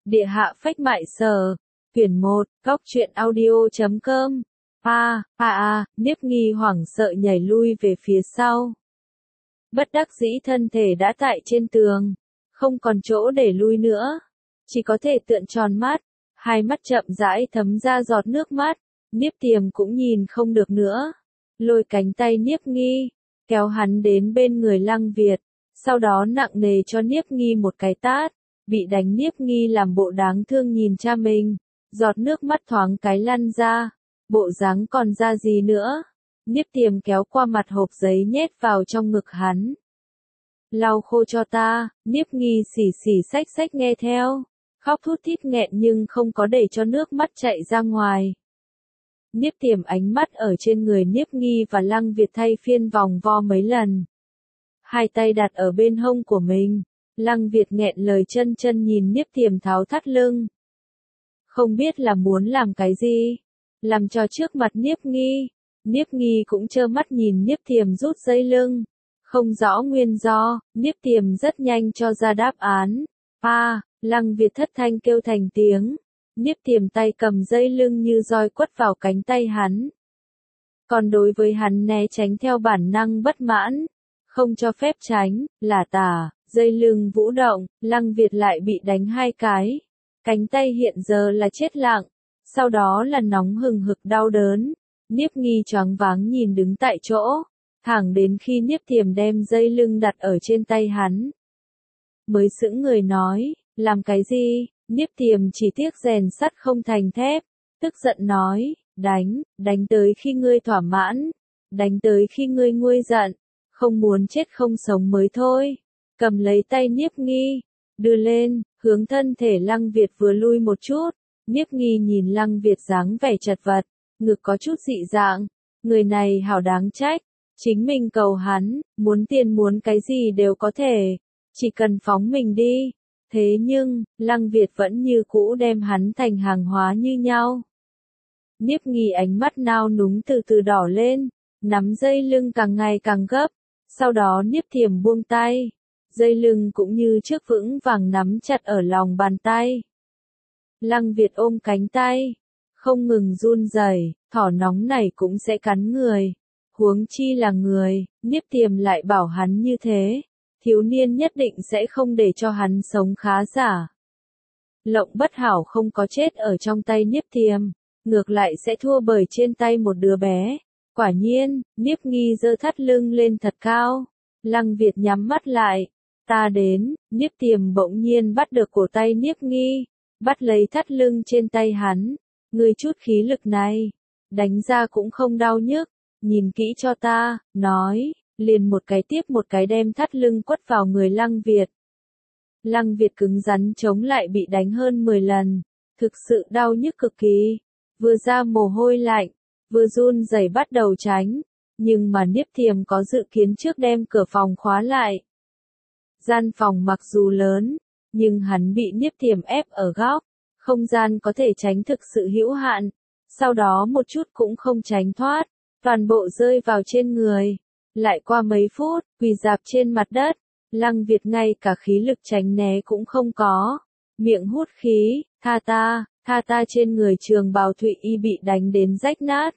Địa hạ phách mại sở. Quyển 1, góc truyện audio.com. Niếp Nghi hoảng sợ nhảy lui về phía sau. Bất đắc dĩ thân thể đã tại trên tường, không còn chỗ để lui nữa, chỉ có thể trợn tròn mắt, hai mắt chậm rãi thấm ra giọt nước mắt. Niếp Tiềm cũng nhìn không được nữa, lôi cánh tay Niếp Nghi, kéo hắn đến bên người Lăng Việt, sau đó nặng nề cho Niếp Nghi một cái tát. Bị đánh Niếp Nghi làm bộ đáng thương nhìn cha mình, giọt nước mắt thoáng cái lăn ra, bộ dáng còn ra gì nữa. Niếp Tiềm kéo qua mặt hộp giấy nhét vào trong ngực hắn. Lau khô cho ta. Niếp Nghi xì xì xách nghe theo, khóc thút thít nghẹn nhưng không có để cho nước mắt chạy ra ngoài. Niếp Tiềm ánh mắt ở trên người Niếp Nghi và Lăng Việt thay phiên vòng vo mấy lần. Hai tay đặt ở bên hông của mình, Lăng Việt nghẹn lời chân nhìn Niếp Tiềm tháo thắt lưng. Không biết là muốn làm cái gì, làm cho trước mặt Niếp Nghi. Niếp Nghi cũng trơ mắt nhìn Niếp Tiềm rút dây lưng, không rõ nguyên do. Niếp Tiềm rất nhanh cho ra đáp án. Lăng Việt thất thanh kêu thành tiếng. Niếp Tiềm tay cầm dây lưng như roi quất vào cánh tay hắn. Còn đối với hắn né tránh theo bản năng bất mãn, không cho phép tránh, là tà. Dây lưng vũ động, Lăng Việt lại bị đánh hai cái. Cánh tay hiện giờ là chết lặng, sau đó là nóng hừng hực đau đớn. Niếp Nghi choáng váng nhìn đứng tại chỗ, thẳng đến khi Niếp Tiềm đem dây lưng đặt ở trên tay hắn, mới sững người nói, làm cái gì? Niếp Tiềm chỉ tiếc rèn sắt không thành thép, tức giận nói, đánh tới khi ngươi thỏa mãn, đánh tới khi ngươi nguôi giận, không muốn chết không sống mới thôi. Cầm lấy tay Niếp Nghi, đưa lên, hướng thân thể Lăng Việt vừa lui một chút. Niếp Nghi nhìn Lăng Việt dáng vẻ chật vật, ngực có chút dị dạng, người này hảo đáng trách, chính mình cầu hắn, muốn tiền muốn cái gì đều có thể, chỉ cần phóng mình đi. Thế nhưng, Lăng Việt vẫn như cũ đem hắn thành hàng hóa như nhau. Niếp Nghi ánh mắt nao núng từ từ đỏ lên, nắm dây lưng càng ngày càng gấp, sau đó Niếp Tiềm buông tay. Dây lưng cũng như trước vững vàng nắm chặt ở lòng bàn tay. Lăng Việt ôm cánh tay, không ngừng run rẩy, thỏ nóng này cũng sẽ cắn người. Huống chi là người. Niếp Tiềm lại bảo hắn như thế, thiếu niên nhất định sẽ không để cho hắn sống khá giả. Lộng bất hảo không có chết ở trong tay Niếp Tiềm, ngược lại sẽ thua bởi trên tay một đứa bé. Quả nhiên, Niếp Nghi giơ thắt lưng lên thật cao. Lăng Việt nhắm mắt lại. Ta đến. Niếp Tiềm bỗng nhiên bắt được cổ tay Niếp Nghi, bắt lấy thắt lưng trên tay hắn. Ngươi chút khí lực này, đánh ra cũng không đau nhức, nhìn kỹ cho ta, nói, liền một cái tiếp một cái đem thắt lưng quất vào người Lăng Việt. Lăng Việt cứng rắn chống lại bị đánh hơn 10 lần, thực sự đau nhức cực kỳ, vừa ra mồ hôi lạnh, vừa run rẩy bắt đầu tránh, nhưng mà Niếp Tiềm có dự kiến trước đem cửa phòng khóa lại. Gian phòng mặc dù lớn, nhưng hắn bị Niếp Tiềm ép ở góc, không gian có thể tránh thực sự hữu hạn, sau đó một chút cũng không tránh thoát, toàn bộ rơi vào trên người. Lại qua mấy phút, quỳ rạp trên mặt đất, Lăng Việt ngay cả khí lực tránh né cũng không có, miệng hút khí, tha ta trên người Trường Bào Thụy Y bị đánh đến rách nát,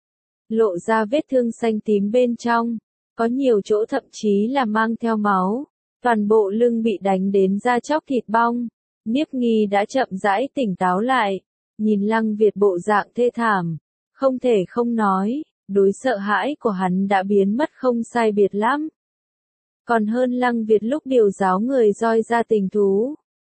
lộ ra vết thương xanh tím bên trong, có nhiều chỗ thậm chí là mang theo máu. Toàn bộ lưng bị đánh đến da chóc thịt bong. Niếp Nghi đã chậm rãi tỉnh táo lại, nhìn Lăng Việt bộ dạng thê thảm, không thể không nói, đối sợ hãi của hắn đã biến mất không sai biệt lắm. Còn hơn Lăng Việt lúc điều giáo người roi ra tình thú.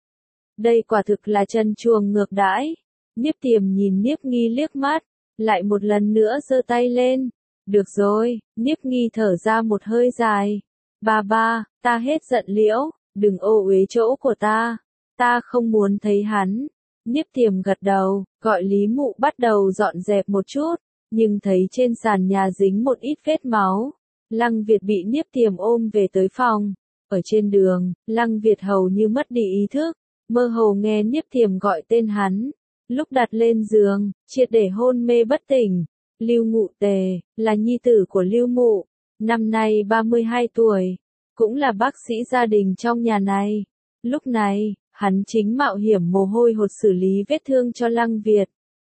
Đây quả thực là chân chuồng ngược đãi. Niếp Tiềm nhìn Niếp Nghi liếc mắt, lại một lần nữa giơ tay lên. Được rồi. Niếp Nghi thở ra một hơi dài. Ba, ta hết giận liễu, đừng ô uế chỗ của ta không muốn thấy hắn. Niếp Tiềm gật đầu, gọi Lý Mụ bắt đầu dọn dẹp một chút, nhưng thấy trên sàn nhà dính một ít vết máu. Lăng Việt bị Niếp Tiềm ôm về tới phòng. Ở trên đường, Lăng Việt hầu như mất đi ý thức, mơ hồ nghe Niếp Tiềm gọi tên hắn. Lúc đặt lên giường, triệt để hôn mê bất tỉnh. Lưu Ngụ Tề, là nhi tử của Lưu Mụ, năm nay 32 tuổi, cũng là bác sĩ gia đình trong nhà này. Lúc này, hắn chính mạo hiểm mồ hôi hột xử lý vết thương cho Lăng Việt.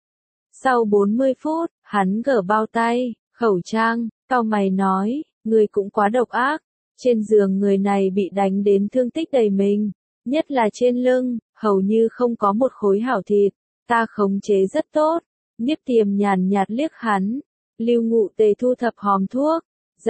Sau 40 phút, hắn gỡ bao tay, khẩu trang, cau mày nói, người cũng quá độc ác, trên giường người này bị đánh đến thương tích đầy mình, nhất là trên lưng, hầu như không có một khối hảo thịt, ta khống chế rất tốt. Niếp Tiềm nhàn nhạt liếc hắn, Lưu Ngụ Tề thu thập hòm thuốc,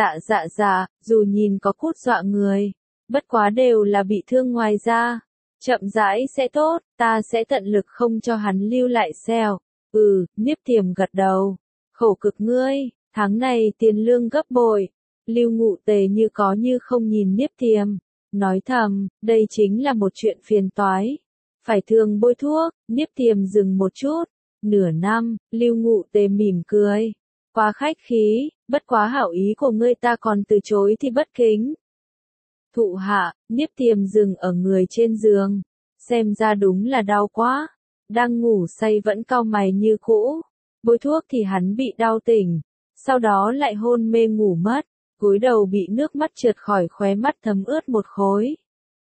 dạ, dù nhìn có cút dọa người, bất quá đều là bị thương ngoài da, chậm rãi sẽ tốt, ta sẽ tận lực không cho hắn lưu lại sẹo. Niếp Tiềm gật đầu, khổ cực ngươi, tháng này tiền lương gấp bội. Lưu Ngụ Tề như có như không nhìn Niếp Tiềm, nói thầm, đây chính là một chuyện phiền toái. Phải thường bôi thuốc, Niếp Tiềm dừng một chút, nửa năm, Lưu Ngụ Tề mỉm cười. Quá khách khí, bất quá hảo ý của ngươi ta còn từ chối thì bất kính. Thụ hạ, Niếp Tiềm dừng ở người trên giường, xem ra đúng là đau quá. Đang ngủ say vẫn cau mày như cũ, bôi thuốc thì hắn bị đau tỉnh, sau đó lại hôn mê ngủ mất, cúi đầu bị nước mắt trượt khỏi khóe mắt thấm ướt một khối.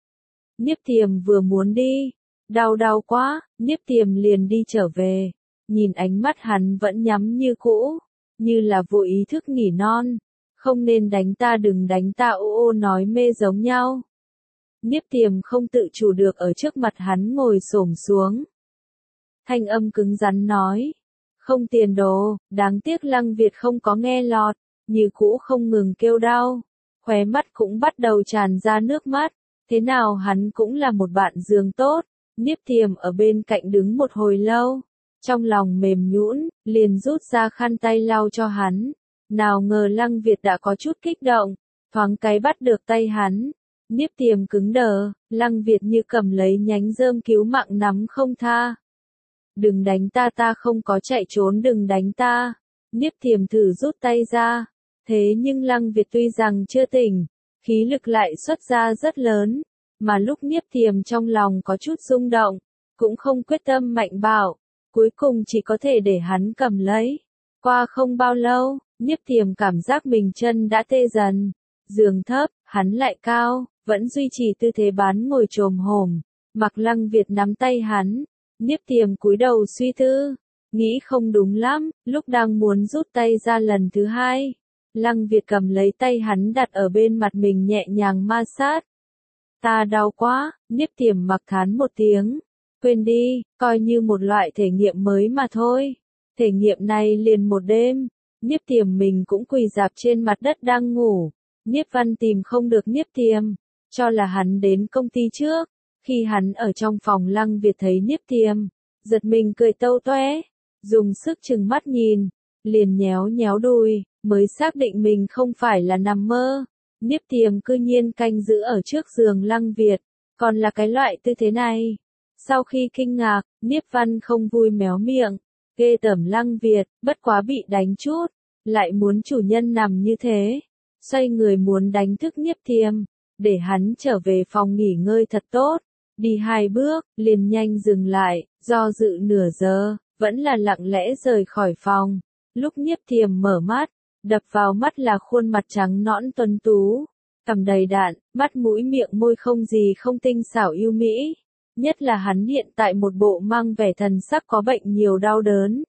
Niếp Tiềm vừa muốn đi, đau quá, Niếp Tiềm liền đi trở về, nhìn ánh mắt hắn vẫn nhắm như cũ, như là vô ý thức nỉ non, không nên đánh ta đừng đánh ta ô nói mê giống nhau. Niếp Tiềm không tự chủ được ở trước mặt hắn ngồi xổm xuống. Thanh âm cứng rắn nói, không tiền đồ, đáng tiếc Lăng Việt không có nghe lọt, như cũ không ngừng kêu đau, khóe mắt cũng bắt đầu tràn ra nước mắt, thế nào hắn cũng là một bạn giường tốt. Niếp Tiềm ở bên cạnh đứng một hồi lâu, trong lòng mềm nhũn, liền rút ra khăn tay lau cho hắn, nào ngờ Lăng Việt đã có chút kích động, thoáng cái bắt được tay hắn. Niếp Tiềm cứng đờ, Lăng Việt như cầm lấy nhánh rơm cứu mạng nắm không tha. Đừng đánh ta, ta không có chạy trốn, đừng đánh ta. Niếp Tiềm thử rút tay ra, thế nhưng Lăng Việt tuy rằng chưa tỉnh, khí lực lại xuất ra rất lớn, mà lúc Niếp Tiềm trong lòng có chút rung động, cũng không quyết tâm mạnh bạo, cuối cùng chỉ có thể để hắn cầm lấy. Qua không bao lâu, Niếp Tiềm cảm giác mình chân đã tê dần, giường thấp, hắn lại cao, vẫn duy trì tư thế bán ngồi chồm hổm, mặc Lăng Việt nắm tay hắn. Niếp Tiềm cúi đầu suy tư, nghĩ không đúng lắm, lúc đang muốn rút tay ra lần thứ hai, Lăng Việt cầm lấy tay hắn đặt ở bên mặt mình nhẹ nhàng ma sát. Ta đau quá, Niếp Tiềm mặc thán một tiếng, quên đi, coi như một loại thể nghiệm mới mà thôi. Thể nghiệm này liền một đêm, Niếp Tiềm mình cũng quỳ rạp trên mặt đất đang ngủ, Niếp Văn tìm không được Niếp Tiềm, cho là hắn đến công ty trước. Khi hắn ở trong phòng, Lăng Việt thấy Niếp Tiềm, giật mình cười tâu toé, dùng sức trừng mắt nhìn, liền nhéo nhéo đùi, mới xác định mình không phải là nằm mơ. Niếp Tiềm cư nhiên canh giữ ở trước giường Lăng Việt, còn là cái loại tư thế này. Sau khi kinh ngạc, Niếp Văn không vui méo miệng, ghê tởm Lăng Việt, bất quá bị đánh chút, lại muốn chủ nhân nằm như thế. Xoay người muốn đánh thức Niếp Tiềm, để hắn trở về phòng nghỉ ngơi thật tốt. Đi 2 bước, liền nhanh dừng lại, do dự nửa giờ, vẫn là lặng lẽ rời khỏi phòng. Lúc Niếp Tiềm mở mắt, đập vào mắt là khuôn mặt trắng nõn tuấn tú, cằm đầy đặn, mắt mũi miệng môi không gì không tinh xảo yêu mỹ. Nhất là hắn hiện tại một bộ mang vẻ thần sắc có bệnh nhiều đau đớn.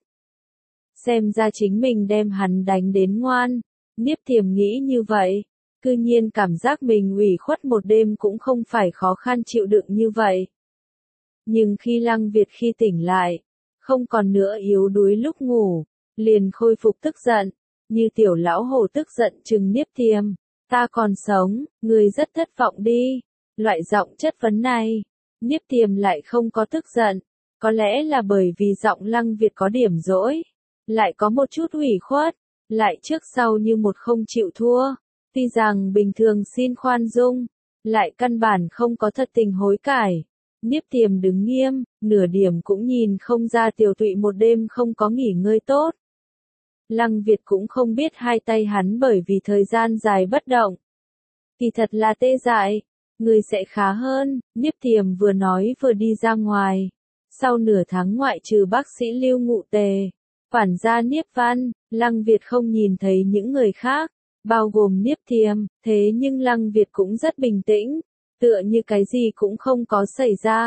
Xem ra chính mình đem hắn đánh đến ngoan. Niếp Tiềm nghĩ như vậy. Cư nhiên cảm giác mình ủy khuất một đêm cũng không phải khó khăn chịu đựng như vậy. Nhưng khi Lăng Việt khi tỉnh lại, không còn nữa yếu đuối lúc ngủ, liền khôi phục tức giận, như tiểu lão hổ tức giận trừng Niếp Tiềm, ta còn sống, người rất thất vọng đi. Loại giọng chất vấn này, Niếp Tiềm lại không có tức giận, có lẽ là bởi vì giọng Lăng Việt có điểm dỗi, lại có một chút ủy khuất, lại trước sau như một không chịu thua. Tuy rằng bình thường xin khoan dung, lại căn bản không có thật tình hối cải. Niếp Tiềm đứng nghiêm, nửa điểm cũng nhìn không ra tiểu tụy một đêm không có nghỉ ngơi tốt. Lăng Việt cũng không biết hai tay hắn bởi vì thời gian dài bất động, thì thật là tê dại, người sẽ khá hơn. Niếp Tiềm vừa nói vừa đi ra ngoài. Sau nửa tháng ngoại trừ bác sĩ Lưu Ngụ Tề, quản gia Niếp Văn, Lăng Việt không nhìn thấy những người khác, bao gồm Niếp Tiềm, thế nhưng Lăng Việt cũng rất bình tĩnh, tựa như cái gì cũng không có xảy ra.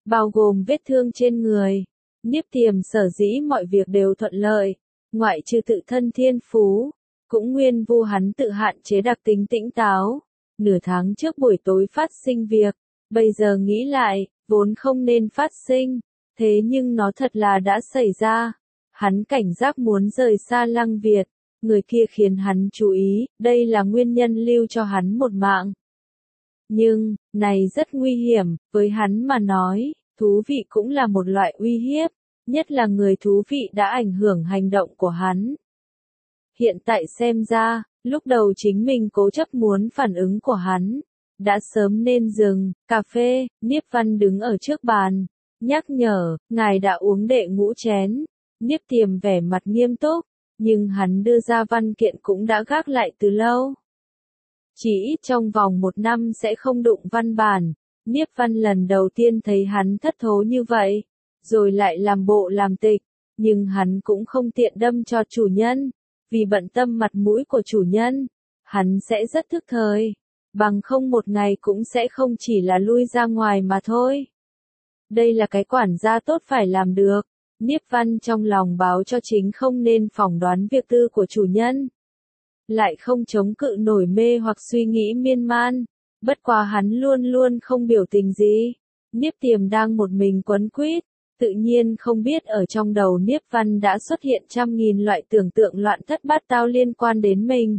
bao gồm vết thương trên người. Niếp Tiềm sở dĩ mọi việc đều thuận lợi, ngoại trừ tự thân thiên phú, cũng nguyên vu hắn tự hạn chế đặc tính tĩnh táo. Nửa tháng trước buổi tối phát sinh việc, bây giờ nghĩ lại, vốn không nên phát sinh, thế nhưng nó thật là đã xảy ra. Hắn cảnh giác muốn rời xa Lăng Việt, người kia khiến hắn chú ý, đây là nguyên nhân lưu cho hắn một mạng. Nhưng, này rất nguy hiểm, với hắn mà nói, thú vị cũng là một loại uy hiếp, nhất là người thú vị đã ảnh hưởng hành động của hắn. Hiện tại xem ra, lúc đầu chính mình cố chấp muốn phản ứng của hắn, đã sớm nên dừng. Cà phê, Niếp Văn đứng ở trước bàn, nhắc nhở, ngài đã uống đệ ngũ chén. Niếp Tiềm vẻ mặt nghiêm túc, nhưng hắn đưa ra văn kiện cũng đã gác lại từ lâu. Chỉ ít trong vòng 1 năm sẽ không đụng văn bản. Niếp Văn lần đầu tiên thấy hắn thất thố như vậy, rồi lại làm bộ làm tịch, nhưng hắn cũng không tiện đâm cho chủ nhân, vì bận tâm mặt mũi của chủ nhân, hắn sẽ rất thức thời, bằng không một ngày cũng sẽ không chỉ là lui ra ngoài mà thôi. Đây là cái quản gia tốt phải làm được. Niếp Văn trong lòng báo cho chính không nên phỏng đoán việc tư của chủ nhân, lại không chống cự nổi mê hoặc suy nghĩ miên man. Bất quá hắn luôn luôn không biểu tình gì. Niếp Tiềm đang một mình quấn quýt, tự nhiên không biết ở trong đầu Niếp Văn đã xuất hiện trăm nghìn loại tưởng tượng loạn thất bát tao liên quan đến mình.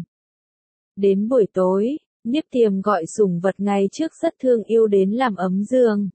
Đến buổi tối, Niếp Tiềm gọi sủng vật ngày trước rất thương yêu đến làm ấm giường.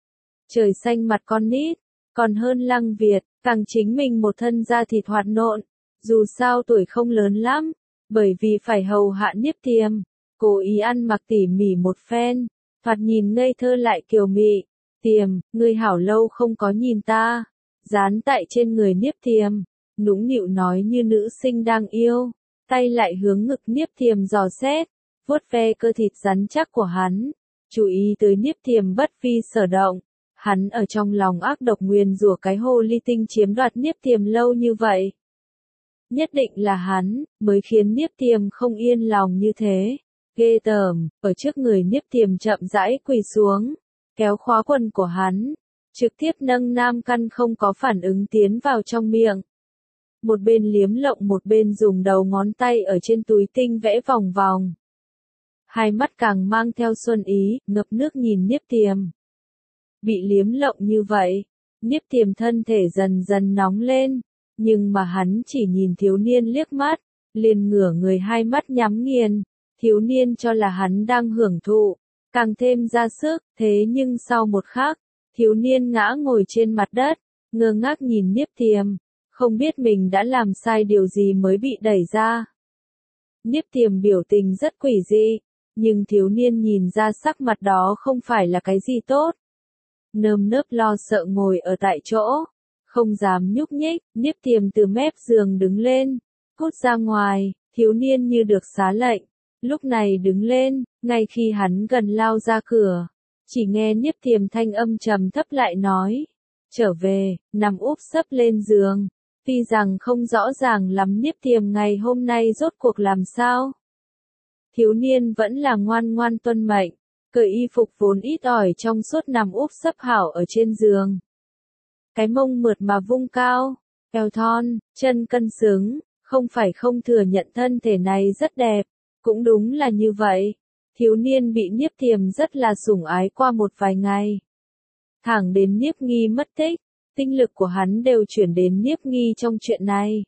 Trời xanh mặt con nít, còn hơn Lăng Việt, càng chính mình một thân da thịt hoạt nộn, dù sao tuổi không lớn lắm, bởi vì phải hầu hạ Niếp Tiềm, cố ý ăn mặc tỉ mỉ một phen, thoạt nhìn ngây thơ lại kiều mị. Tiềm, ngươi hảo lâu không có nhìn ta. Dán tại trên người Niếp Tiềm, nũng nịu nói như nữ sinh đang yêu, tay lại hướng ngực Niếp Tiềm dò xét, vuốt ve cơ thịt rắn chắc của hắn, chú ý tới Niếp Tiềm bất phi sở động. Hắn ở trong lòng ác độc nguyền rủa cái hồ ly tinh chiếm đoạt Niếp Tiềm lâu như vậy. Nhất định là hắn, mới khiến Niếp Tiềm không yên lòng như thế. Ghê tởm, ở trước người Niếp Tiềm chậm rãi quỳ xuống, kéo khóa quần của hắn, trực tiếp nâng nam căn không có phản ứng tiến vào trong miệng. Một bên liếm lộng một bên dùng đầu ngón tay ở trên túi tinh vẽ vòng vòng. Hai mắt càng mang theo xuân ý, ngập nước nhìn Niếp Tiềm. Bị liếm lộng như vậy, Niếp Tiềm thân thể dần dần nóng lên, nhưng mà hắn chỉ nhìn thiếu niên liếc mắt, liền ngửa người hai mắt nhắm nghiền. Thiếu niên cho là hắn đang hưởng thụ, càng thêm ra sức, thế nhưng sau một khắc, thiếu niên ngã ngồi trên mặt đất, ngơ ngác nhìn Niếp Tiềm, không biết mình đã làm sai điều gì mới bị đẩy ra. Niếp Tiềm biểu tình rất quỷ dị, nhưng thiếu niên nhìn ra sắc mặt đó không phải là cái gì tốt. Nơm nớp lo sợ ngồi ở tại chỗ, không dám nhúc nhích. Niếp Tiềm từ mép giường đứng lên, cút ra ngoài. Thiếu niên như được xá lệnh, lúc này đứng lên, ngay khi hắn gần lao ra cửa, chỉ nghe Niếp Tiềm thanh âm trầm thấp lại nói, trở về, nằm úp sấp lên giường. Tuy rằng không rõ ràng lắm Niếp Tiềm ngày hôm nay rốt cuộc làm sao, thiếu niên vẫn là ngoan ngoan tuân mệnh, cởi y phục vốn ít ỏi trong suốt nằm úp sấp hảo ở trên giường. Cái mông mượt mà vung cao, eo thon, chân cân xứng, không phải không thừa nhận thân thể này rất đẹp, cũng đúng là như vậy. Thiếu niên bị Niếp Tiềm rất là sủng ái qua một vài ngày. Thẳng đến Niếp Nghi mất tích, tinh lực của hắn đều chuyển đến Niếp Nghi trong chuyện này.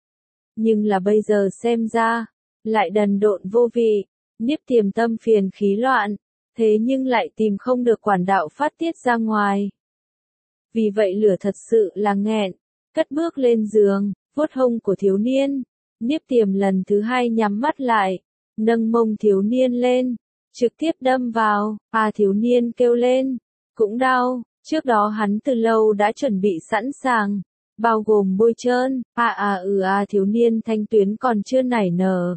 Nhưng là bây giờ xem ra, lại đần độn vô vị, Niếp Tiềm tâm phiền khí loạn, thế nhưng lại tìm không được quản đạo phát tiết ra ngoài. Vì vậy lửa thật sự là nghẹn, cất bước lên giường, vuốt hông của thiếu niên. Niếp Tiềm lần thứ hai nhắm mắt lại, nâng mông thiếu niên lên, trực tiếp đâm vào. Thiếu niên kêu lên, cũng đau. Trước đó hắn từ lâu đã chuẩn bị sẵn sàng, bao gồm bôi trơn. Thiếu niên thanh tuyến còn chưa nảy nở,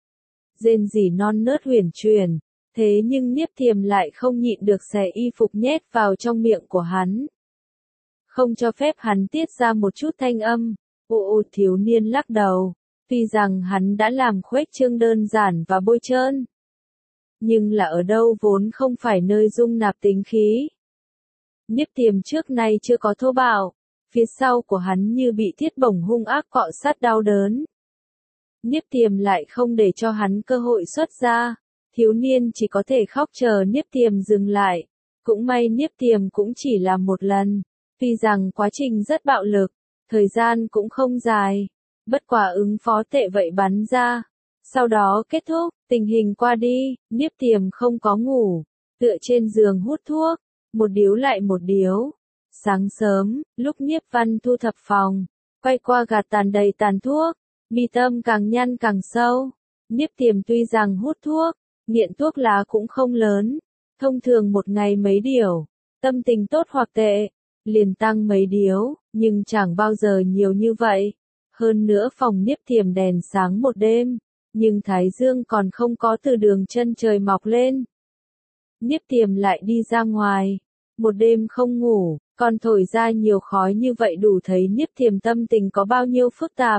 rên rỉ non nớt huyền chuyển. Thế nhưng Niếp Tiềm lại không nhịn được xẻ y phục nhét vào trong miệng của hắn, không cho phép hắn tiết ra một chút thanh âm. Thiếu niên lắc đầu. Tuy rằng hắn đã làm khuếch trương đơn giản và bôi trơn, nhưng là ở đâu vốn không phải nơi dung nạp tính khí. Niếp Tiềm trước nay chưa có thô bạo, phía sau của hắn như bị thiết bổng hung ác cọ sát đau đớn. Niếp Tiềm lại không để cho hắn cơ hội xuất ra, thiếu niên chỉ có thể khóc chờ Niếp Tiềm dừng lại. Cũng may Niếp Tiềm cũng chỉ làm một lần, tuy rằng quá trình rất bạo lực, thời gian cũng không dài, bất quả ứng phó tệ vậy bắn ra. Sau đó kết thúc, tình hình qua đi, Niếp Tiềm không có ngủ, tựa trên giường hút thuốc, một điếu lại một điếu. Sáng sớm, lúc Niếp Văn thu thập phòng, quay qua gạt tàn đầy tàn thuốc, mi tâm càng nhăn càng sâu. Niếp Tiềm tuy rằng hút thuốc, nghiện thuốc lá cũng không lớn, thông thường một ngày mấy điếu, tâm tình tốt hoặc tệ, liền tăng mấy điếu, nhưng chẳng bao giờ nhiều như vậy. Hơn nữa phòng Niếp Tiềm đèn sáng một đêm, nhưng thái dương còn không có từ đường chân trời mọc lên. Niếp Tiềm lại đi ra ngoài, một đêm không ngủ, còn thổi ra nhiều khói như vậy đủ thấy Niếp Tiềm tâm tình có bao nhiêu phức tạp.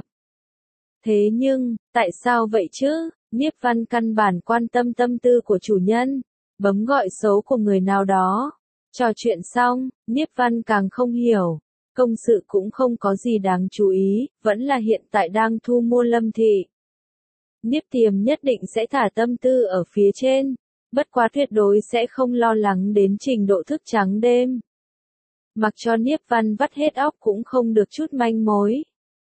Thế nhưng, tại sao vậy chứ? Niếp Văn căn bản quan tâm tâm tư của chủ nhân, bấm gọi số của người nào đó. Trò chuyện xong, Niếp Văn càng không hiểu, công sự cũng không có gì đáng chú ý, vẫn là hiện tại đang thu mua Lâm Thị. Niếp Tiềm nhất định sẽ thả tâm tư ở phía trên, bất quá tuyệt đối sẽ không lo lắng đến trình độ thức trắng đêm. Mặc cho Niếp Văn vắt hết óc cũng không được chút manh mối.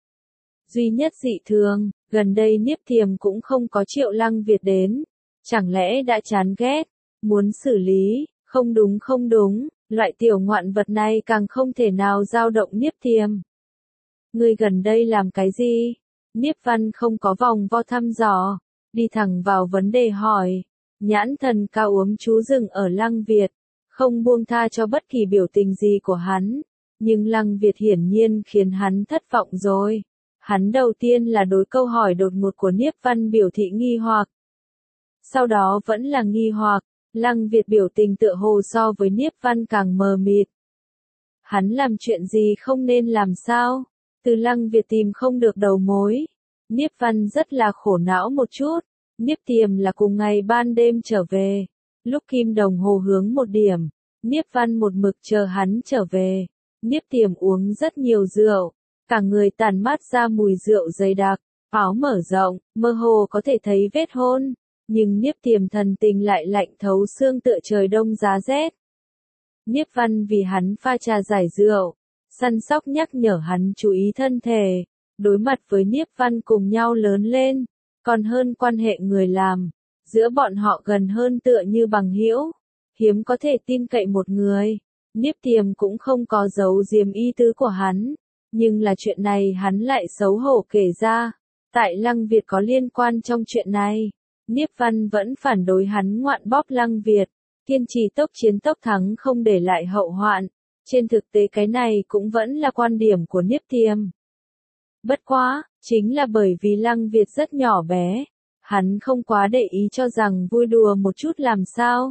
Duy nhất dị thường, gần đây Niếp Tiềm cũng không có Triệu Lăng Việt đến. Chẳng lẽ đã chán ghét, muốn xử lý, không đúng, loại tiểu ngoạn vật này càng không thể nào dao động Niếp Tiềm. Ngươi gần đây làm cái gì? Niếp Văn không có vòng vo thăm dò, đi thẳng vào vấn đề hỏi. Nhãn thần cao uống chú dừng ở Lăng Việt, không buông tha cho bất kỳ biểu tình gì của hắn. Nhưng Lăng Việt hiển nhiên khiến hắn thất vọng rồi. Hắn đầu tiên là đối câu hỏi đột ngột của Niếp Văn biểu thị nghi hoặc. Sau đó vẫn là nghi hoặc, Lăng Việt biểu tình tựa hồ so với Niếp Văn càng mờ mịt. Hắn làm chuyện gì không nên làm sao? Từ Lăng Việt tìm không được đầu mối. Niếp Văn rất là khổ não một chút. Niếp Tiềm là cùng ngày ban đêm trở về. Lúc kim đồng hồ hướng 1 điểm, Niếp Văn một mực chờ hắn trở về. Niếp Tiềm uống rất nhiều rượu, cả người tản mát ra mùi rượu dày đặc, áo mở rộng, mơ hồ có thể thấy vết hôn. Nhưng Niếp Tiềm thần tình lại lạnh thấu xương tựa trời đông giá rét. Niếp Văn vì hắn pha trà giải rượu, săn sóc nhắc nhở hắn chú ý thân thể. Đối mặt với Niếp Văn cùng nhau lớn lên, còn hơn quan hệ người làm, giữa bọn họ gần hơn tựa như bằng hữu, hiếm có thể tin cậy một người. Niếp Tiềm cũng không có giấu giếm ý tứ của hắn, nhưng là chuyện này hắn lại xấu hổ kể ra. Tại Lăng Việt có liên quan trong chuyện này, Niếp Văn vẫn phản đối hắn ngoạn bóp Lăng Việt, kiên trì tốc chiến tốc thắng không để lại hậu hoạn. Trên thực tế cái này cũng vẫn là quan điểm của Niếp Tiềm. Bất quá, chính là bởi vì Lăng Việt rất nhỏ bé, hắn không quá để ý cho rằng vui đùa một chút làm sao.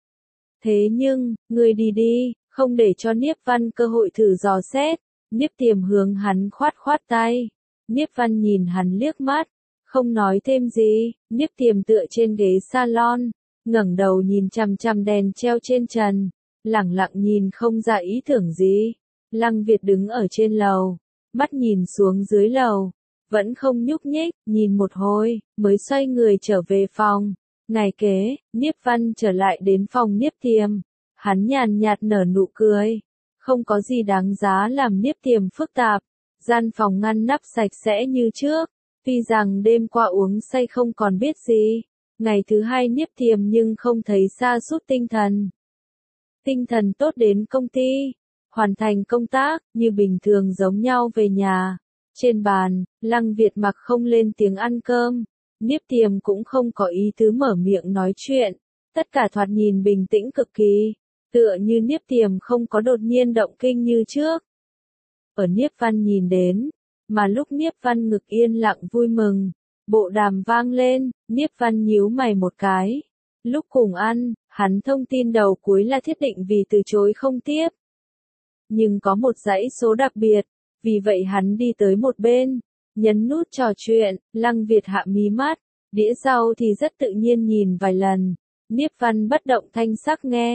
Thế nhưng, ngươi đi đi, không để cho Niếp Văn cơ hội thử dò xét. Niếp Tiềm hướng hắn khoát khoát tay. Niếp Văn nhìn hắn liếc mắt, không nói thêm gì. Niếp Tiềm tựa trên ghế salon, ngẩng đầu nhìn chằm chằm đèn treo trên trần, lẳng lặng nhìn không ra ý tưởng gì. Lăng Việt đứng ở trên lầu, mắt nhìn xuống dưới lầu, vẫn không nhúc nhích, nhìn một hồi, mới xoay người trở về phòng. Ngày kế, Niếp Văn trở lại đến phòng Niếp Tiềm, hắn nhàn nhạt nở nụ cười. Không có gì đáng giá làm Niếp Tiềm phức tạp, gian phòng ngăn nắp sạch sẽ như trước, tuy rằng đêm qua uống say không còn biết gì. Ngày thứ hai Niếp Tiềm nhưng không thấy sa sút tinh thần. Tinh thần tốt đến công ty, hoàn thành công tác, như bình thường giống nhau về nhà. Trên bàn, Lăng Việt mặc không lên tiếng ăn cơm, Niếp Tiềm cũng không có ý tứ mở miệng nói chuyện, tất cả thoạt nhìn bình tĩnh cực kỳ, tựa như Niếp Tiềm không có đột nhiên động kinh như trước. Ở Niếp Văn nhìn đến, mà lúc Niếp Văn ngực yên lặng vui mừng, bộ đàm vang lên, Niếp Văn nhíu mày một cái. Lúc cùng ăn, hắn thông tin đầu cuối là thiết định vì từ chối không tiếp. Nhưng có một dãy số đặc biệt, vì vậy hắn đi tới một bên, nhấn nút trò chuyện. Lăng Việt hạ mí mắt, đĩa rau thì rất tự nhiên nhìn vài lần. Niếp Văn bất động thanh sắc nghe,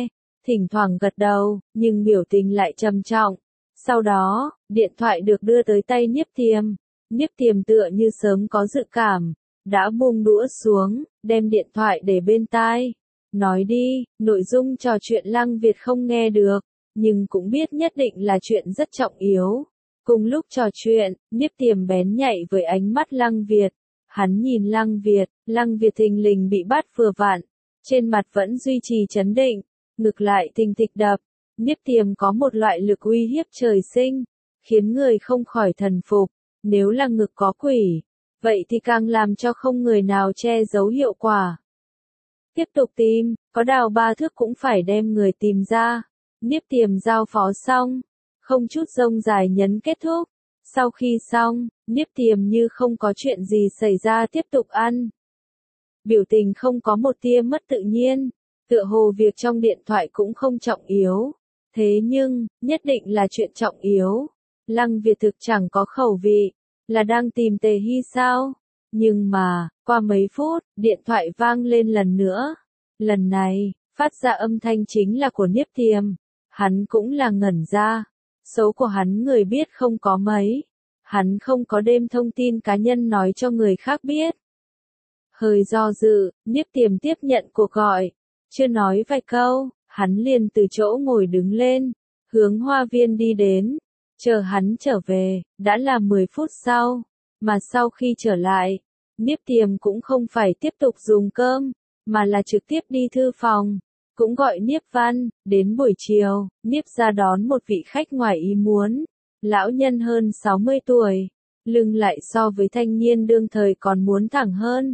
thỉnh thoảng gật đầu, nhưng biểu tình lại trầm trọng. Sau đó, điện thoại được đưa tới tay Niếp Thiềm. Niếp Thiềm tựa như sớm có dự cảm, đã buông đũa xuống, đem điện thoại để bên tai. Nói đi, nội dung trò chuyện Lăng Việt không nghe được, nhưng cũng biết nhất định là chuyện rất trọng yếu. Cùng lúc trò chuyện, Niếp Thiềm bén nhạy với ánh mắt Lăng Việt. Hắn nhìn Lăng Việt thình lình bị bắt vừa vặn, trên mặt vẫn duy trì trấn định, ngực lại thình thịch đập. Niếp Thiềm có một loại lực uy hiếp trời sinh, khiến người không khỏi thần phục. Nếu là ngực có quỷ, vậy thì càng làm cho không người nào che giấu hiệu quả. Tiếp tục tìm, có đào 3 thước cũng phải đem người tìm ra. Niếp Thiềm giao phó xong, không chút rông dài nhấn kết thúc. Sau khi xong, Niếp Thiềm như không có chuyện gì xảy ra tiếp tục ăn. Biểu tình không có một tia mất tự nhiên, tựa hồ việc trong điện thoại cũng không trọng yếu. Thế nhưng, nhất định là chuyện trọng yếu. Lăng Việt thực chẳng có khẩu vị, là đang tìm Tề Hy sao? Nhưng mà, qua mấy phút, điện thoại vang lên lần nữa. Lần này, phát ra âm thanh chính là của Niếp Thiềm. Hắn cũng là ngẩn ra. Số của hắn người biết không có mấy. Hắn không có đem thông tin cá nhân nói cho người khác biết. Hơi do dự, Niếp Thiềm tiếp nhận cuộc gọi. Chưa nói vài câu, hắn liền từ chỗ ngồi đứng lên, hướng hoa viên đi đến. Chờ hắn trở về, đã là 10 phút sau. Mà sau khi trở lại, Niếp Thiềm cũng không phải tiếp tục dùng cơm, mà là trực tiếp đi thư phòng. Cũng gọi Niếp Văn. Đến buổi chiều, Niếp ra đón một vị khách ngoài ý muốn. Lão nhân hơn 60 tuổi, lưng lại so với thanh niên đương thời còn muốn thẳng hơn.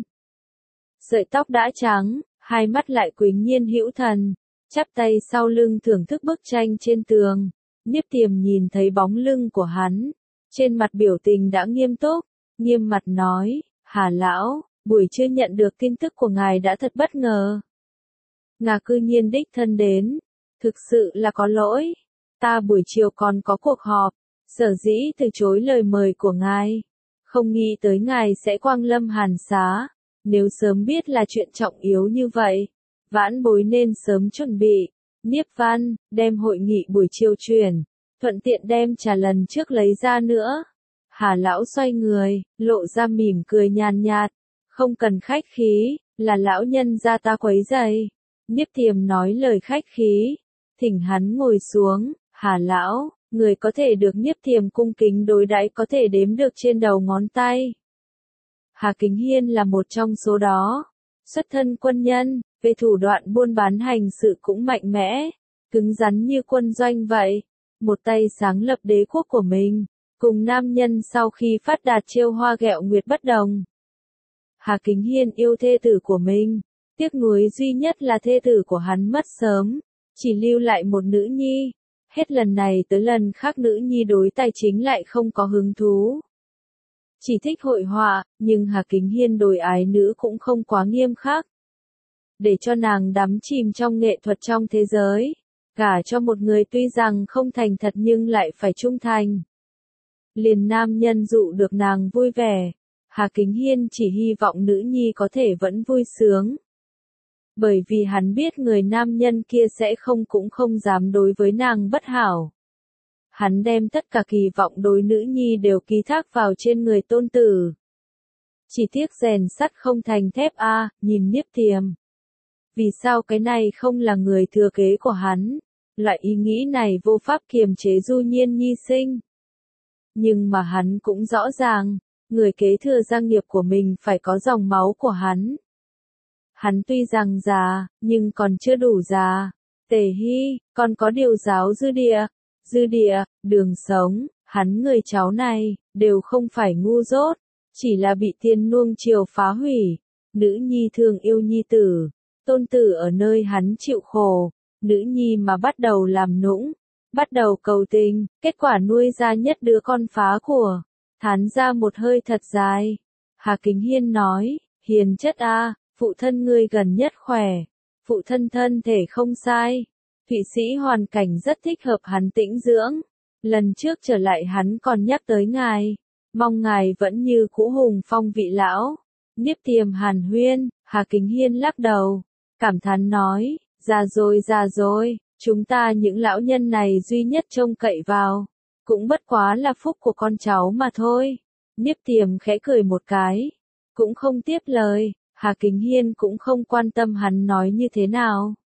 Sợi tóc đã trắng, hai mắt lại quỳnh nhiên hữu thần, chắp tay sau lưng thưởng thức bức tranh trên tường. Niếp Thiềm nhìn thấy bóng lưng của hắn, trên mặt biểu tình đã nghiêm túc, nghiêm mặt nói, Hà lão, buổi trưa nhận được tin tức của ngài đã thật bất ngờ. Ngài cư nhiên đích thân đến, thực sự là có lỗi, ta buổi chiều còn có cuộc họp, sở dĩ từ chối lời mời của ngài, không nghĩ tới ngài sẽ quang lâm Hàn Xá, nếu sớm biết là chuyện trọng yếu như vậy, vãn bối nên sớm chuẩn bị. Niếp Văn, đem hội nghị buổi chiều chuyển, thuận tiện đem trà lần trước lấy ra nữa. Hà lão xoay người, lộ ra mỉm cười nhàn nhạt, không cần khách khí, là lão nhân gia ta quấy rầy. Niếp Thiềm nói lời khách khí, thỉnh hắn ngồi xuống. Hà lão, người có thể được Niếp Thiềm cung kính đối đãi có thể đếm được trên đầu ngón tay. Hà Kính Hiên là một trong số đó. Xuất thân quân nhân, về thủ đoạn buôn bán hành sự cũng mạnh mẽ, cứng rắn như quân doanh vậy. Một tay sáng lập đế quốc của mình, cùng nam nhân sau khi phát đạt chiêu hoa ghẹo nguyệt bất đồng. Hà Kính Hiên yêu thê tử của mình, tiếc nuối duy nhất là thê tử của hắn mất sớm, chỉ lưu lại một nữ nhi. Hết lần này tới lần khác nữ nhi đối tài chính lại không có hứng thú. Chỉ thích hội họa, nhưng Hà Kính Hiên đối ái nữ cũng không quá nghiêm khắc. Để cho nàng đắm chìm trong nghệ thuật trong thế giới, gả cho một người tuy rằng không thành thật nhưng lại phải trung thành. Liền nam nhân dụ được nàng vui vẻ, Hà Kính Hiên chỉ hy vọng nữ nhi có thể vẫn vui sướng. Bởi vì hắn biết người nam nhân kia sẽ cũng không dám đối với nàng bất hảo. Hắn đem tất cả kỳ vọng đối nữ nhi đều ký thác vào trên người tôn tử. Chỉ tiếc rèn sắt không thành thép nhìn Niếp Thiềm. Vì sao cái này không là người thừa kế của hắn? Loại ý nghĩ này vô pháp kiềm chế Du Nhiên Nhi sinh. Nhưng mà hắn cũng rõ ràng, người kế thừa gia nghiệp của mình phải có dòng máu của hắn. Hắn tuy rằng già, nhưng còn chưa đủ già. Tề Hy, còn có điều giáo dư địa, đường sống, hắn người cháu này, đều không phải ngu dốt, chỉ là bị tiên nuông chiều phá hủy. Nữ nhi thương yêu nhi tử, tôn tử ở nơi hắn chịu khổ, nữ nhi mà bắt đầu làm nũng, bắt đầu cầu tình, kết quả nuôi ra nhất đứa con phá của, thán ra một hơi thật dài. Hà Kính Hiên nói, hiền chất phụ thân ngươi gần nhất khỏe, phụ thân thân thể không sai. Thụy Sĩ hoàn cảnh rất thích hợp hắn tĩnh dưỡng. Lần trước trở lại hắn còn nhắc tới ngài, mong ngài vẫn như cũ hùng phong vị lão. Niếp Thiềm hàn huyên, Hà Kính Hiên lắc đầu, cảm thán nói, già rồi, Chúng ta những lão nhân này duy nhất trông cậy vào, cũng bất quá là phúc của con cháu mà thôi. Niếp Tiềm khẽ cười một cái, cũng không tiếp lời, Hà Kính Hiên cũng không quan tâm hắn nói như thế nào.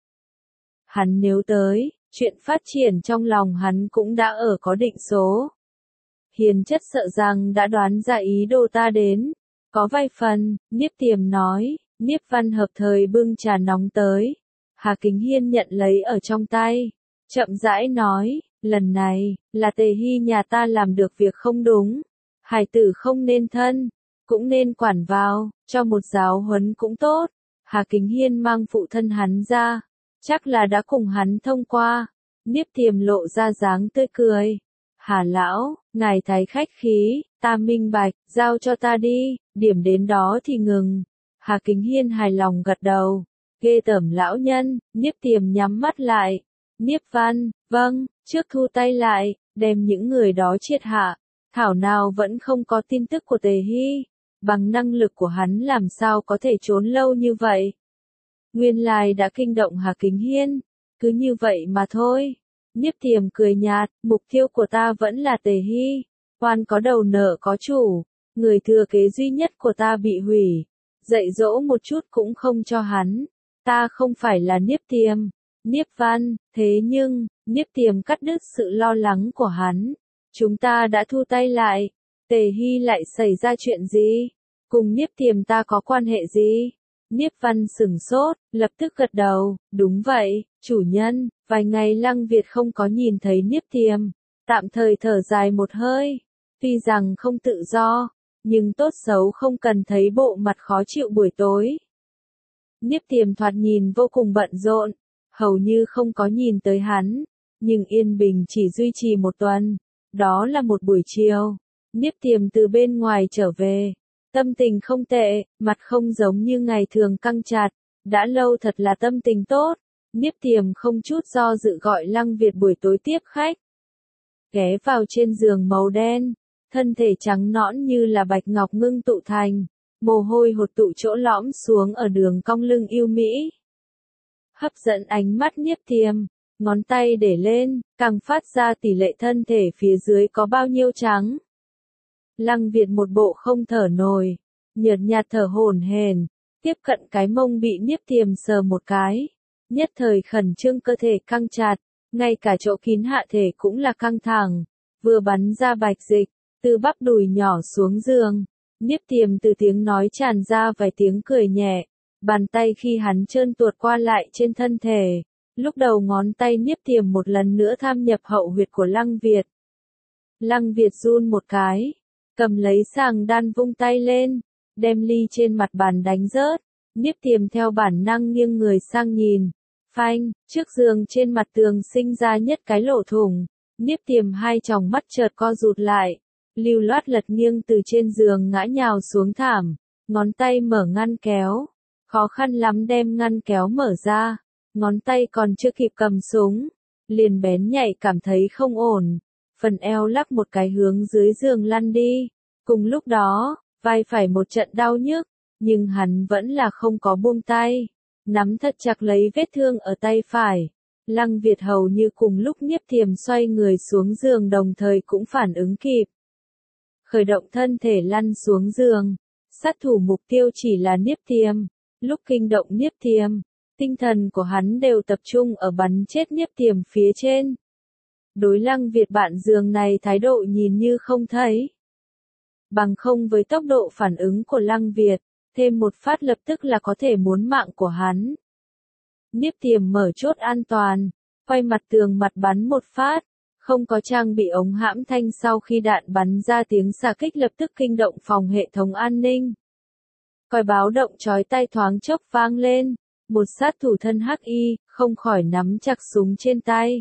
Hắn nếu tới, chuyện phát triển trong lòng hắn cũng đã ở có định số. Hiền chất sợ rằng đã đoán ra ý đồ ta đến. Có vài phần, Niếp Tiềm nói, Niếp Văn hợp thời bưng trà nóng tới. Hà Kính Hiên nhận lấy ở trong tay. Chậm rãi nói, lần này, là Tề Hy nhà ta làm được việc không đúng. Hải tử không nên thân, cũng nên quản vào, cho một giáo huấn cũng tốt. Hà Kính Hiên mang phụ thân hắn ra, chắc là đã cùng hắn thông qua. Niếp Tiềm lộ ra dáng tươi cười. Hà lão, ngài thái khách khí, ta minh bạch, giao cho ta đi, điểm đến đó thì ngừng. Hà Kính Hiên hài lòng gật đầu. Ghê tởm lão nhân, Niếp Tiềm nhắm mắt lại. Niếp Văn, vâng, trước thu tay lại, đem những người đó triệt hạ. Thảo nào vẫn không có tin tức của Tề Hy. Bằng năng lực của hắn làm sao có thể trốn lâu như vậy. Nguyên lai đã kinh động Hà Kính Hiên. Cứ như vậy mà thôi. Niếp Tiềm cười nhạt, mục tiêu của ta vẫn là Tề Hy. Oan có đầu nợ có chủ. Người thừa kế duy nhất của ta bị hủy. Dạy dỗ một chút cũng không cho hắn. Ta không phải là Niếp Tiềm. Niếp Văn, thế nhưng, Niếp Tiềm cắt đứt sự lo lắng của hắn. Chúng ta đã thu tay lại. Tề Hy lại xảy ra chuyện gì? Cùng Niếp Tiềm ta có quan hệ gì? Niếp Văn sửng sốt, lập tức gật đầu, đúng vậy, chủ nhân, vài ngày Lăng Việt không có nhìn thấy Niếp Tiềm, tạm thời thở dài một hơi, tuy rằng không tự do, nhưng tốt xấu không cần thấy bộ mặt khó chịu buổi tối. Niếp Tiềm thoạt nhìn vô cùng bận rộn, hầu như không có nhìn tới hắn, nhưng yên bình chỉ duy trì một tuần, đó là một buổi chiều, Niếp Tiềm từ bên ngoài trở về. Tâm tình không tệ, mặt không giống như ngày thường căng chặt, đã lâu thật là tâm tình tốt. Niếp Tiềm không chút do dự gọi Lăng Việt buổi tối tiếp khách. Ghé vào trên giường màu đen, thân thể trắng nõn như là bạch ngọc ngưng tụ thành, mồ hôi hột tụ chỗ lõm xuống ở đường cong lưng yêu mỹ. Hấp dẫn ánh mắt Niếp Tiềm, ngón tay để lên, càng phát ra tỷ lệ thân thể phía dưới có bao nhiêu trắng. Lăng Việt một bộ không thở nổi, nhợt nhạt thở hổn hển, tiếp cận cái mông bị Niếp Tiềm sờ một cái, nhất thời khẩn trương cơ thể căng chặt, ngay cả chỗ kín hạ thể cũng là căng thẳng, vừa bắn ra bạch dịch, từ bắp đùi nhỏ xuống giường, Niếp Tiềm từ tiếng nói tràn ra vài tiếng cười nhẹ, bàn tay khi hắn trơn tuột qua lại trên thân thể, lúc đầu ngón tay Niếp Tiềm một lần nữa tham nhập hậu huyệt của Lăng Việt. Lăng Việt run một cái. Cầm lấy sàng đan vung tay lên, đem ly trên mặt bàn đánh rớt, Niếp Tiềm theo bản năng nghiêng người sang nhìn. Phanh, trước giường trên mặt tường sinh ra nhất cái lỗ thủng, Niếp Tiềm hai tròng mắt chợt co rụt lại, lưu loát lật nghiêng từ trên giường ngã nhào xuống thảm, ngón tay mở ngăn kéo, khó khăn lắm đem ngăn kéo mở ra, ngón tay còn chưa kịp cầm súng, liền bén nhạy cảm thấy không ổn. Phần eo lắc một cái hướng dưới giường lăn đi. Cùng lúc đó, vai phải một trận đau nhức, nhưng hắn vẫn là không có buông tay. Nắm thật chặt lấy vết thương ở tay phải. Lăng Việt hầu như cùng lúc Niếp Tiềm xoay người xuống giường đồng thời cũng phản ứng kịp. Khởi động thân thể lăn xuống giường. Sát thủ mục tiêu chỉ là Niếp Tiềm. Lúc kinh động Niếp Tiềm, tinh thần của hắn đều tập trung ở bắn chết Niếp Tiềm phía trên. Đối Lăng Việt bạn giường này thái độ nhìn như không thấy. Bằng không với tốc độ phản ứng của Lăng Việt, thêm một phát lập tức là có thể muốn mạng của hắn. Niếp Tiềm mở chốt an toàn, quay mặt tường mặt bắn một phát, không có trang bị ống hãm thanh sau khi đạn bắn ra tiếng xạ kích lập tức kinh động phòng hệ thống an ninh. Còi báo động chói tai thoáng chốc vang lên, một sát thủ thân hắc y, không khỏi nắm chặt súng trên tay.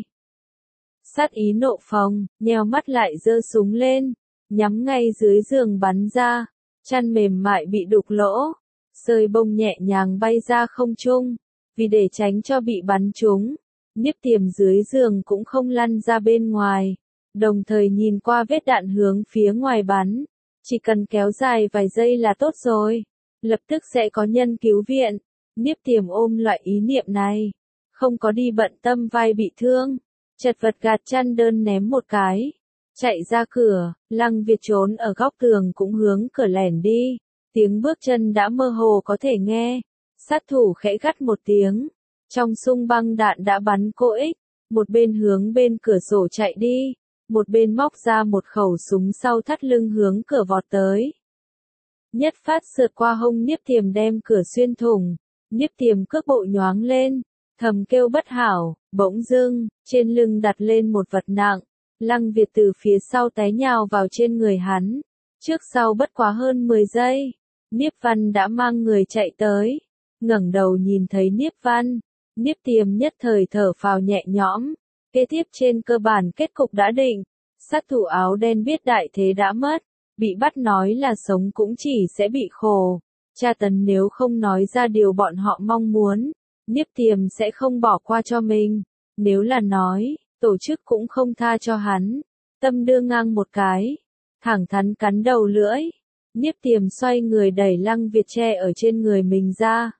Sát ý nộ phồng, nheo mắt lại giơ súng lên, nhắm ngay dưới giường bắn ra, chăn mềm mại bị đục lỗ, sợi bông nhẹ nhàng bay ra không trung, vì để tránh cho bị bắn trúng, Niếp Tiềm dưới giường cũng không lăn ra bên ngoài, đồng thời nhìn qua vết đạn hướng phía ngoài bắn, chỉ cần kéo dài vài giây là tốt rồi, lập tức sẽ có nhân cứu viện, Niếp Tiềm ôm loại ý niệm này, không có đi bận tâm vai bị thương, chật vật gạt chăn đơn ném một cái, chạy ra cửa. Lăng Việt trốn ở góc tường cũng hướng cửa lẻn đi, tiếng bước chân đã mơ hồ có thể nghe. Sát thủ khẽ gắt một tiếng, trong sung băng đạn đã bắn cô ích, một bên hướng bên cửa sổ chạy đi, một bên móc ra một khẩu súng sau thắt lưng hướng cửa vọt tới. Nhất phát sượt qua hông Niếp Tiềm đem cửa xuyên thủng, Niếp Tiềm cước bộ nhoáng lên, thầm kêu bất hảo, bỗng dưng, trên lưng đặt lên một vật nặng, Lăng Việt từ phía sau té nhào vào trên người hắn, trước sau bất quá hơn 10 giây, Niếp Văn đã mang người chạy tới, ngẩng đầu nhìn thấy Niếp Văn, Niếp Tiềm nhất thời thở phào nhẹ nhõm, kế tiếp trên cơ bản kết cục đã định, sát thủ áo đen biết đại thế đã mất, bị bắt nói là sống cũng chỉ sẽ bị khổ, tra tấn nếu không nói ra điều bọn họ mong muốn, Niếp Tiềm sẽ không bỏ qua cho mình, nếu là nói, tổ chức cũng không tha cho hắn, tâm đưa ngang một cái, thẳng thắn cắn đầu lưỡi, Niếp Tiềm xoay người đẩy Lăng Việt che ở trên người mình ra,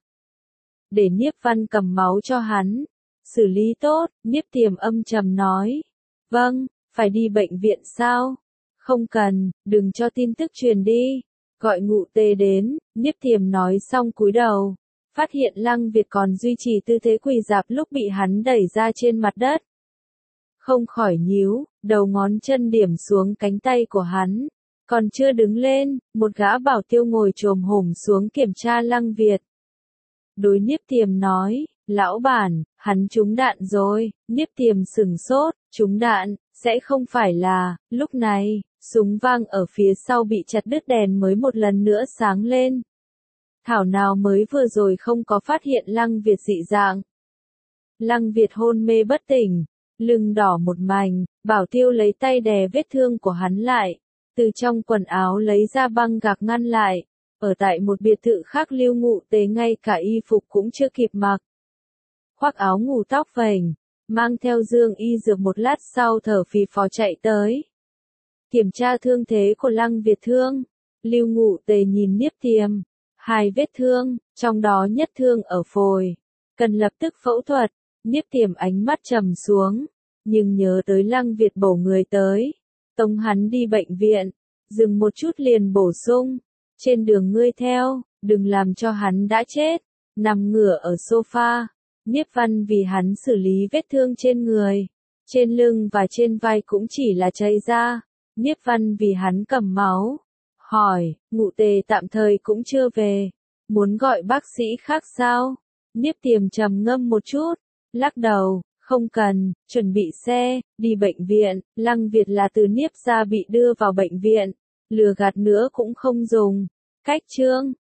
để Niếp Văn cầm máu cho hắn, xử lý tốt, Niếp Tiềm âm trầm nói, vâng, phải đi bệnh viện sao? Không cần, đừng cho tin tức truyền đi, gọi Ngụ Tê đến, Niếp Tiềm nói xong cúi đầu, phát hiện Lăng Việt còn duy trì tư thế quỳ rạp lúc bị hắn đẩy ra trên mặt đất. Không khỏi nhíu, đầu ngón chân điểm xuống cánh tay của hắn, còn chưa đứng lên, một gã bảo tiêu ngồi chồm hổm xuống kiểm tra Lăng Việt. Đối Niếp Tiềm nói, lão bản, hắn trúng đạn rồi, Niếp Tiềm sửng sốt, trúng đạn, sẽ không phải là, lúc này, súng vang ở phía sau bị chặt đứt đèn mới một lần nữa sáng lên. Thảo nào mới vừa rồi không có phát hiện Lăng Việt dị dạng. Lăng Việt hôn mê bất tỉnh, lưng đỏ một mảnh, bảo tiêu lấy tay đè vết thương của hắn lại, từ trong quần áo lấy ra băng gạc ngăn lại. Ở tại một biệt thự khác Lưu Ngụ Tế ngay cả y phục cũng chưa kịp mặc. Khoác áo ngủ tóc vành, mang theo dương y dược một lát sau thở phì phò chạy tới. Kiểm tra thương thế của Lăng Việt thương, Lưu Ngụ Tế nhìn Niếp Tiềm, 2 vết thương, trong đó nhất thương ở phổi, cần lập tức phẫu thuật, Niếp Tiềm ánh mắt trầm xuống, nhưng nhớ tới Lăng Việt bổ người tới, tống hắn đi bệnh viện, dừng một chút liền bổ sung. Trên đường ngươi theo, đừng làm cho hắn đã chết, nằm ngửa ở sofa, Niếp Văn vì hắn xử lý vết thương trên người, trên lưng và trên vai cũng chỉ là chảy ra, Niếp Văn vì hắn cầm máu, hỏi, Ngụ Tề tạm thời cũng chưa về, muốn gọi bác sĩ khác sao? Niếp Tiềm trầm ngâm một chút, lắc đầu, không cần, chuẩn bị xe, đi bệnh viện, Lăng Việt là từ Niếp gia bị đưa vào bệnh viện. Lừa gạt nữa cũng không dùng. Cách chương